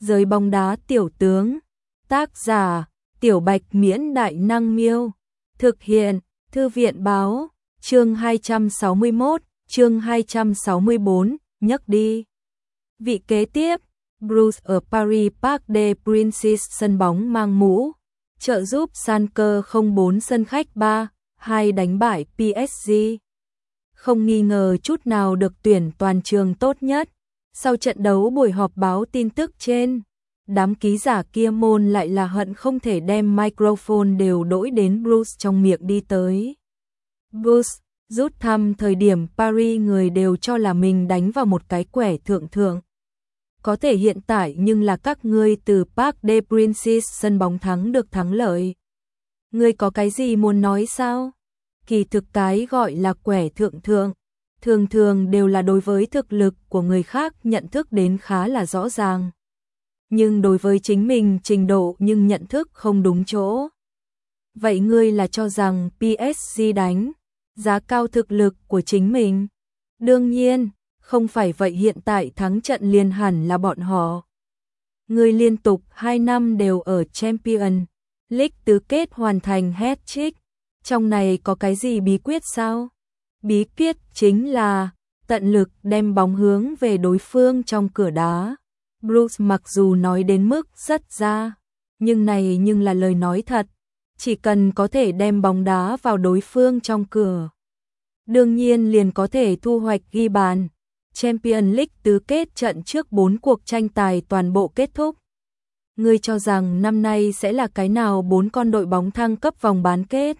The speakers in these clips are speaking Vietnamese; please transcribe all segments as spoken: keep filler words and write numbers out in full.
Giới bóng đá tiểu tướng. Tác giả: Tiểu Bạch Miễn Đại Năng Miêu. Thực hiện: Thư viện Báo. Chương hai trăm sáu mươi mốt, chương hai trăm sáu mươi bốn, nhấc đi. Vị kế tiếp, Bruce ở Paris Parc des Princes sân bóng mang mũ, trợ giúp Schalke không bốn sân khách ba hai đánh bại pê ét giê. Không nghi ngờ chút nào được tuyển toàn trường tốt nhất. Sau trận đấu buổi họp báo tin tức trên, đám ký giả kia môn lại là hận không thể đem microphone đều đỗi đến Bruce trong miệng đi tới. Bruce, rút thăm thời điểm Paris người đều cho là mình đánh vào một cái quẻ thượng thượng. Có thể hiện tại nhưng là các ngươi từ Parc des Princes sân bóng thắng được thắng lợi. Ngươi có cái gì muốn nói sao? Kỳ thực cái gọi là quẻ thượng thượng, thường thường đều là đối với thực lực của người khác nhận thức đến khá là rõ ràng. Nhưng đối với chính mình trình độ nhưng nhận thức không đúng chỗ. Vậy ngươi là cho rằng pê ét giê đánh giá cao thực lực của chính mình? Đương nhiên, không phải vậy, hiện tại thắng trận liền hẳn là bọn họ. Ngươi liên tục hai năm đều ở Champions League tứ kết hoàn thành hat-trick. Trong này có cái gì bí quyết sao? Bí quyết chính là tận lực đem bóng hướng về đối phương trong cửa đá. Bruce mặc dù nói đến mức rất ra, nhưng này nhưng là lời nói thật. Chỉ cần có thể đem bóng đá vào đối phương trong cửa, đương nhiên liền có thể thu hoạch ghi bàn. Champions League tứ kết trận trước bốn cuộc tranh tài toàn bộ kết thúc. Ngươi cho rằng năm nay sẽ là cái nào bốn con đội bóng thăng cấp vòng bán kết?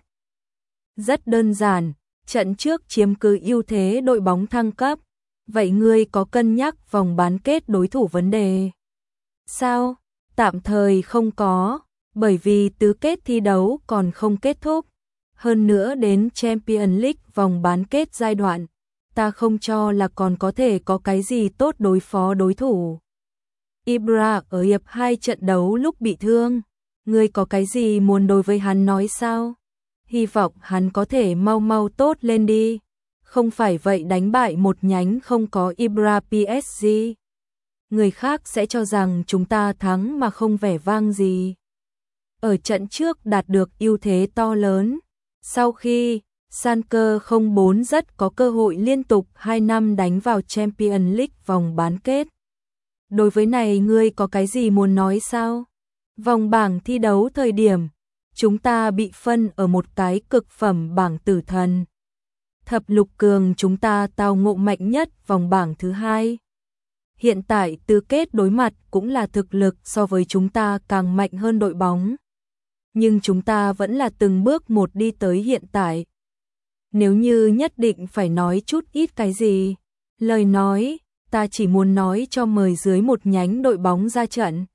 Rất đơn giản, trận trước chiếm cứ ưu thế đội bóng thăng cấp. Vậy ngươi có cân nhắc vòng bán kết đối thủ vấn đề sao? Tạm thời không có, bởi vì tứ kết thi đấu còn không kết thúc. Hơn nữa đến Champions League vòng bán kết giai đoạn, ta không cho là còn có thể có cái gì tốt đối phó đối thủ. Ibra ở hiệp hai trận đấu lúc bị thương, ngươi có cái gì muốn đối với hắn nói sao? Hy vọng hắn có thể mau mau tốt lên đi. Không phải vậy đánh bại một nhánh không có Ibra pê ét giê. Người khác sẽ cho rằng chúng ta thắng mà không vẻ vang gì. Ở trận trước đạt được ưu thế to lớn. Sau khi Schalke không bốn rất có cơ hội liên tục hai năm đánh vào Champions League vòng bán kết. Đối với này ngươi có cái gì muốn nói sao? Vòng bảng thi đấu thời điểm, chúng ta bị phân ở một cái cực phẩm bảng tử thần. Thập lục cường chúng ta tao ngộ mạnh nhất vòng bảng thứ hai. Hiện tại tứ kết đối mặt cũng là thực lực so với chúng ta càng mạnh hơn đội bóng. Nhưng chúng ta vẫn là từng bước một đi tới hiện tại. Nếu như nhất định phải nói chút ít cái gì, lời nói, ta chỉ muốn nói cho mời dưới một nhánh đội bóng ra trận.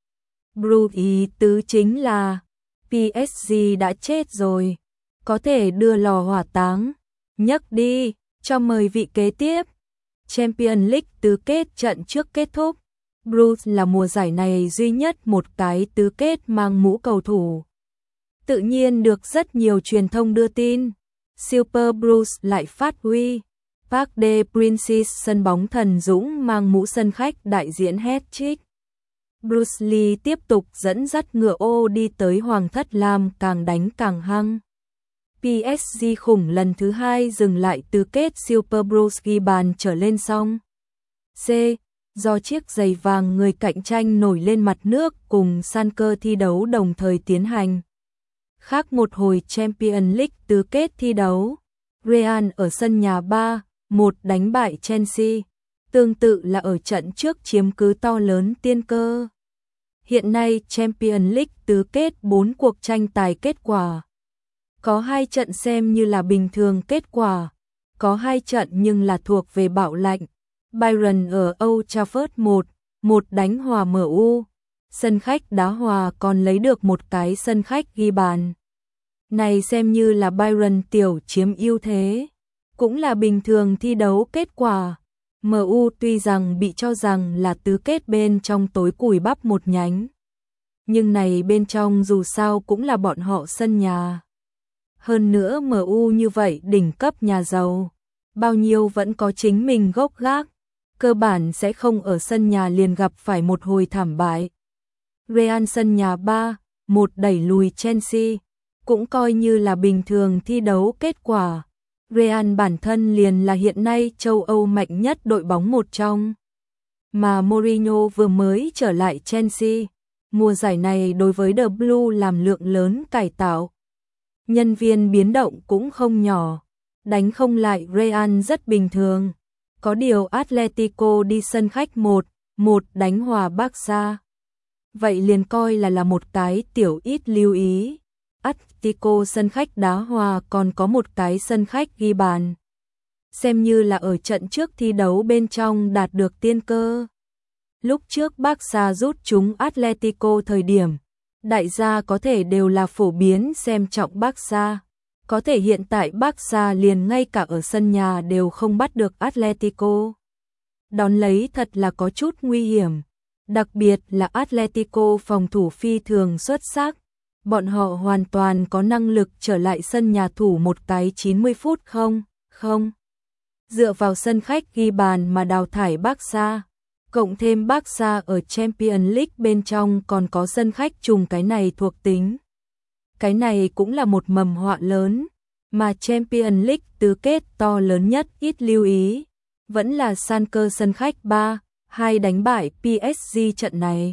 Bruce ý tứ chính là pê ét giê đã chết rồi, có thể đưa lò hỏa táng. Nhấc đi, cho mời vị kế tiếp. Champions League tứ kết trận trước kết thúc. Bruce là mùa giải này duy nhất một cái tứ kết mang mũ cầu thủ. Tự nhiên được rất nhiều truyền thông đưa tin. Super Bruce lại phát huy. Parc des Princes sân bóng thần dũng mang mũ sân khách đại diễn hat-trick. Bruce Lee tiếp tục dẫn dắt ngựa ô đi tới Hoàng thất Lam càng đánh càng hăng. pê ét giê khủng lần thứ hai dừng lại tứ kết Super Bruce ghi bàn trở lên xong. C. Do chiếc giày vàng người cạnh tranh nổi lên mặt nước cùng Schalke thi đấu đồng thời tiến hành. Khác một hồi Champions League tứ kết thi đấu, Real ở sân nhà ba một đánh bại Chelsea. Tương tự là ở trận trước chiếm cứ to lớn tiên cơ. Hiện nay Champions League tứ kết bốn cuộc tranh tài kết quả. Có hai trận xem như là bình thường kết quả, có hai trận nhưng là thuộc về bạo lạnh. Bayern ở Old Trafford một một đánh hòa em u, sân khách đá hòa còn lấy được một cái sân khách ghi bàn. Này xem như là Bayern tiểu chiếm ưu thế, cũng là bình thường thi đấu kết quả. em u tuy rằng bị cho rằng là tứ kết bên trong tối cùi bắp một nhánh, nhưng này bên trong dù sao cũng là bọn họ sân nhà. Hơn nữa em u như vậy đỉnh cấp nhà giàu, bao nhiêu vẫn có chính mình gốc gác. cơ bản sẽ không ở sân nhà liền gặp phải một hồi thảm bại. Real sân nhà ba một đẩy lùi Chelsea, cũng coi như là bình thường thi đấu kết quả. Real bản thân liền là hiện nay châu Âu mạnh nhất đội bóng một trong. Mà Mourinho vừa mới trở lại Chelsea, mùa giải này đối với The Blue làm lượng lớn cải tạo. Nhân viên biến động cũng không nhỏ, đánh không lại Real rất bình thường. Có điều Atletico đi sân khách một một đánh hòa Barca. Vậy liền coi là là một cái tiểu ít lưu ý. Atletico sân khách đá hòa còn có một cái sân khách ghi bàn. Xem như là ở trận trước thi đấu bên trong đạt được tiên cơ. Lúc trước Barca rút chúng Atletico thời điểm, đại gia có thể đều là phổ biến xem trọng Barca. Có thể hiện tại Barca liền ngay cả ở sân nhà đều không bắt được Atletico. Đón lấy thật là có chút nguy hiểm. Đặc biệt là Atletico phòng thủ phi thường xuất sắc. Bọn họ hoàn toàn có năng lực trở lại sân nhà thủ một cái chín mươi phút không, không. Dựa vào sân khách ghi bàn mà đào thải Barca. Cộng thêm Barca ở Champions League bên trong còn có sân khách trùng cái này thuộc tính. Cái này cũng là một mầm họa lớn, mà Champions League tứ kết to lớn nhất ít lưu ý. Vẫn là Schalke sân khách ba hai đánh bại pê ét giê trận này.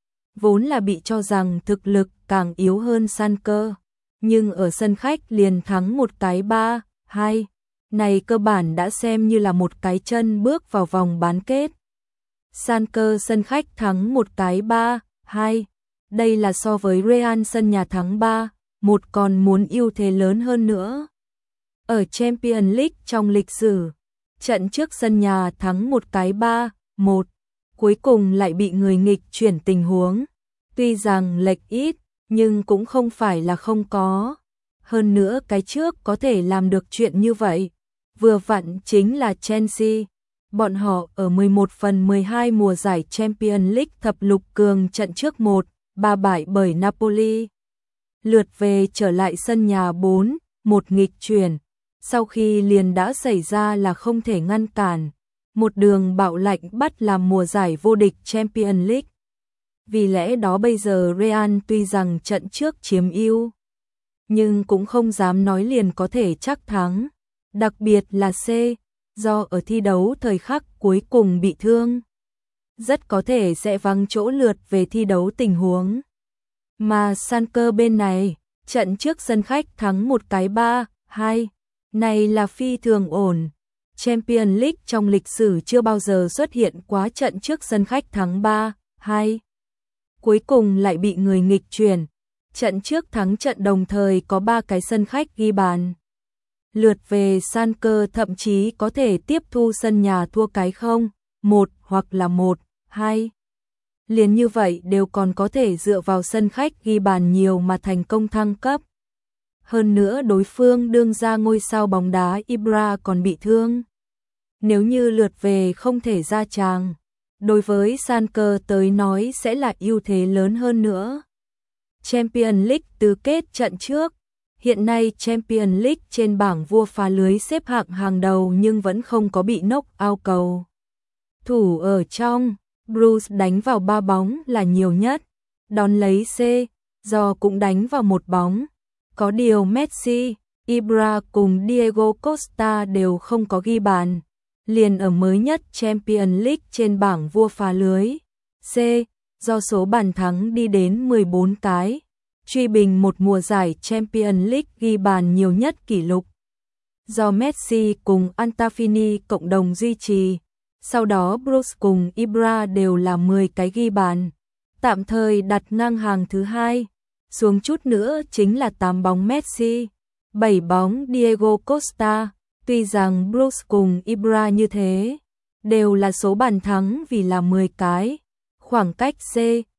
Vốn là bị cho rằng thực lực càng yếu hơn Schalke, nhưng ở sân khách liền thắng một cái ba hai. Này cơ bản đã xem như là một cái chân bước vào vòng bán kết. Schalke sân khách thắng một cái ba hai. Đây là so với Real sân nhà thắng ba một còn muốn ưu thế lớn hơn nữa. Ở Champions League trong lịch sử, trận trước sân nhà thắng một cái ba một, cuối cùng lại bị người nghịch chuyển tình huống. Tuy rằng lệch ít, nhưng cũng không phải là không có. Hơn nữa cái trước có thể làm được chuyện như vậy. Vừa vặn chính là Chelsea. Bọn họ ở mười một phần mười hai mùa giải Champions League thập lục cường trận trước một ba bại bởi Napoli. Lượt về trở lại sân nhà bốn một nghịch chuyển. Sau khi liền đã xảy ra là không thể ngăn cản. Một đường bạo lệnh bắt làm mùa giải vô địch Champions League. Vì lẽ đó bây giờ Real tuy rằng trận trước chiếm ưu, nhưng cũng không dám nói liền có thể chắc thắng. Đặc biệt là C, do ở thi đấu thời khắc cuối cùng bị thương. Rất có thể sẽ vắng chỗ lượt về thi đấu tình huống. Mà Schalke bên này, trận trước sân khách thắng một cái ba hai. Này là phi thường ổn. Champions League trong lịch sử chưa bao giờ xuất hiện quá trận trước sân khách thắng ba hai. Cuối cùng lại bị người nghịch chuyển. Trận trước thắng trận đồng thời có ba cái sân khách ghi bàn. Lượt về Schalke thậm chí có thể tiếp thu sân nhà thua cái không, một hoặc là một, hai. Liền như vậy đều còn có thể dựa vào sân khách ghi bàn nhiều mà thành công thăng cấp. Hơn nữa đối phương đương ra ngôi sao bóng đá Ibra còn bị thương. Nếu như lượt về không thể ra tràng, đối với Schalke tới nói sẽ là ưu thế lớn hơn nữa. Champions League tứ kết trận trước. Hiện nay Champions League trên bảng vua phá lưới xếp hạng hàng đầu nhưng vẫn không có bị knock out cầu. Thủ ở trong, Bruce đánh vào ba bóng là nhiều nhất. Đón lấy C, do cũng đánh vào một bóng. Có điều Messi, Ibra cùng Diego Costa đều không có ghi bàn. Liền ở mới nhất Champions League trên bảng vua phá lưới. C, do số bàn thắng đi đến mười bốn cái. Truy bình một mùa giải Champions League ghi bàn nhiều nhất kỷ lục. Do Messi cùng Antafini cộng đồng duy trì. Sau đó Bruce cùng Ibra đều là mười cái ghi bàn. Tạm thời đặt ngang hàng thứ hai. Xuống chút nữa chính là tám bóng Messi, bảy bóng Diego Costa. Tuy rằng Bruce cùng Ibra như thế, đều là số bàn thắng vì là mười cái. Khoảng cách C,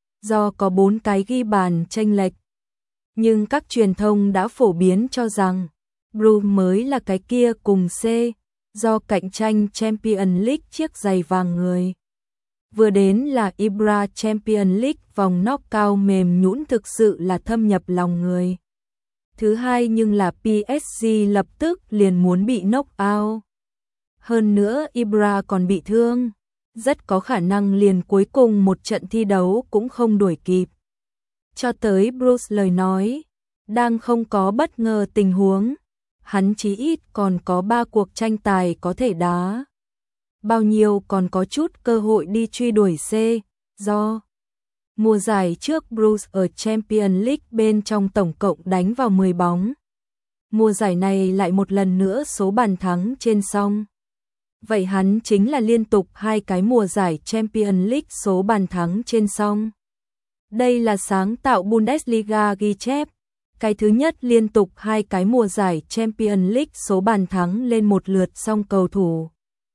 do có bốn cái ghi bàn chênh lệch. Nhưng các truyền thông đã phổ biến cho rằng Bruce mới là cái kia cùng C, do cạnh tranh Champions League chiếc giày vàng người. Vừa đến là Ibra Champions League vòng knockout mềm nhũn thực sự là thâm nhập lòng người. Thứ hai nhưng là pê ét giê lập tức liền muốn bị knock out. Hơn nữa Ibra còn bị thương, rất có khả năng liền cuối cùng một trận thi đấu cũng không đuổi kịp. Cho tới Bruce lời nói, đang không có bất ngờ tình huống, hắn chí ít còn có ba cuộc tranh tài có thể đá. Bao nhiêu còn có chút cơ hội đi truy đuổi C, do mùa giải trước Bruce ở Champions League bên trong tổng cộng đánh vào mười bóng. Mùa giải này lại một lần nữa số bàn thắng trên song. Vậy hắn chính là liên tục hai cái mùa giải Champions League số bàn thắng trên song. Đây là sáng tạo Bundesliga ghi chép. Cái thứ nhất liên tục hai cái mùa giải Champions League số bàn thắng lên một lượt song cầu thủ.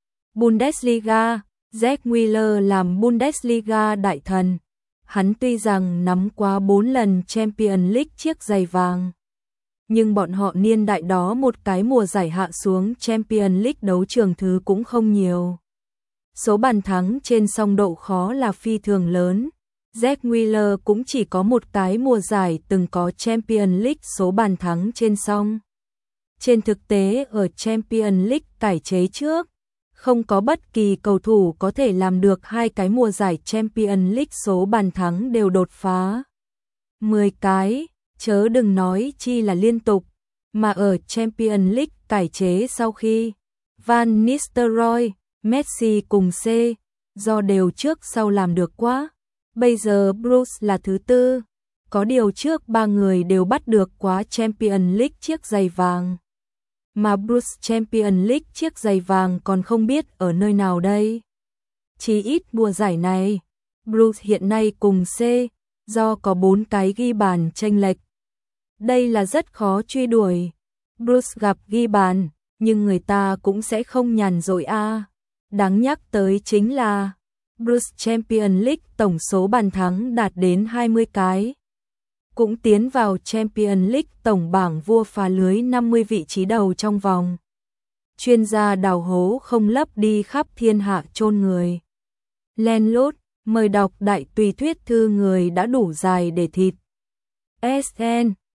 Bundesliga, Jack Wheeler làm Bundesliga đại thần. Hắn tuy rằng nắm quá bốn lần Champions League chiếc giày vàng, nhưng bọn họ niên đại đó một cái mùa giải hạ xuống Champions League đấu trường thứ cũng không nhiều. Số bàn thắng trên song độ khó là phi thường lớn. Jack Wheeler cũng chỉ có một cái mùa giải từng có Champions League số bàn thắng trên song. Trên thực tế ở Champions League cải chế trước, không có bất kỳ cầu thủ có thể làm được hai cái mùa giải Champions League số bàn thắng đều đột phá mười cái, chớ đừng nói chi là liên tục, mà ở Champions League cải chế sau khi Van Nistelrooy, Messi cùng C, do đều trước sau làm được quá. Bây giờ Bruce là thứ tư, có điều trước ba người đều bắt được quá Champions League chiếc giày vàng. Mà Bruce Champions League chiếc giày vàng còn không biết ở nơi nào đây. Chỉ ít mùa giải này, Bruce hiện nay cùng C, do có bốn cái ghi bàn chênh lệch. Đây là rất khó truy đuổi. Bruce gặp ghi bàn, nhưng người ta cũng sẽ không nhàn rỗi a. Đáng nhắc tới chính là Bruce Champions League tổng số bàn thắng đạt đến hai mươi cái. Cũng tiến vào Champions League tổng bảng vua phá lưới năm mươi vị trí đầu trong vòng. Chuyên gia đào hố không lấp đi khắp thiên hạ chôn người. Len lút, mời đọc đại tùy thuyết thư người đã đủ dài để thịt. ét en